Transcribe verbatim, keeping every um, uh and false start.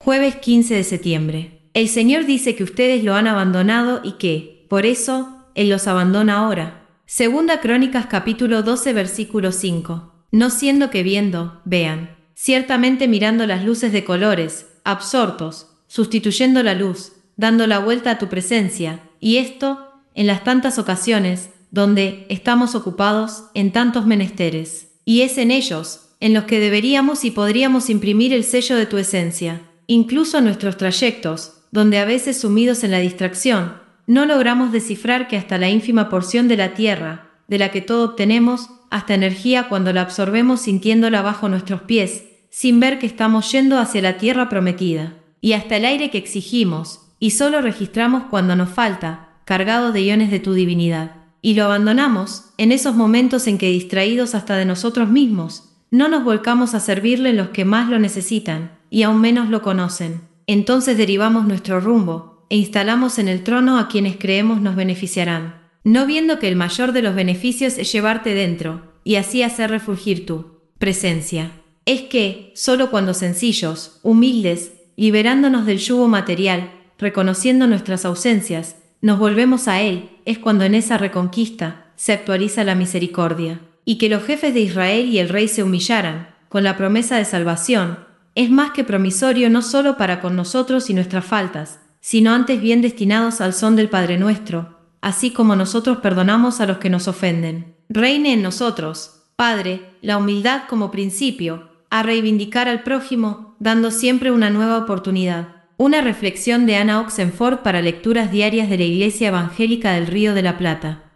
Jueves quince de septiembre. El Señor dice que ustedes lo han abandonado y que, por eso, Él los abandona ahora. Segunda Crónicas capítulo doce versículo cinco. No siendo que viendo, vean. Ciertamente mirando las luces de colores, absortos, sustituyendo la luz, dando la vuelta a tu presencia, y esto, en las tantas ocasiones, donde estamos ocupados en tantos menesteres. Y es en ellos, en los que deberíamos y podríamos imprimir el sello de tu esencia. Incluso nuestros trayectos, donde a veces sumidos en la distracción, no logramos descifrar que hasta la ínfima porción de la tierra, de la que todo obtenemos, hasta energía cuando la absorbemos sintiéndola bajo nuestros pies, sin ver que estamos yendo hacia la tierra prometida. Y hasta el aire que exigimos, y solo registramos cuando nos falta, cargado de iones de tu divinidad. Y lo abandonamos, en esos momentos en que distraídos hasta de nosotros mismos, no nos volcamos a servirle los que más lo necesitan, y aún menos lo conocen. Entonces derivamos nuestro rumbo, e instalamos en el trono a quienes creemos nos beneficiarán, no viendo que el mayor de los beneficios es llevarte dentro, y así hacer refulgir tu presencia. Es que, solo cuando sencillos, humildes, liberándonos del yugo material, reconociendo nuestras ausencias, nos volvemos a Él, es cuando en esa reconquista se actualiza la misericordia. Y que los jefes de Israel y el rey se humillaran, con la promesa de salvación, es más que promisorio no solo para con nosotros y nuestras faltas, sino antes bien destinados al son del Padre nuestro, así como nosotros perdonamos a los que nos ofenden. Reine en nosotros, Padre, la humildad como principio, a reivindicar al prójimo, dando siempre una nueva oportunidad. Una reflexión de Ana Oxenford para lecturas diarias de la Iglesia Evangélica del Río de la Plata.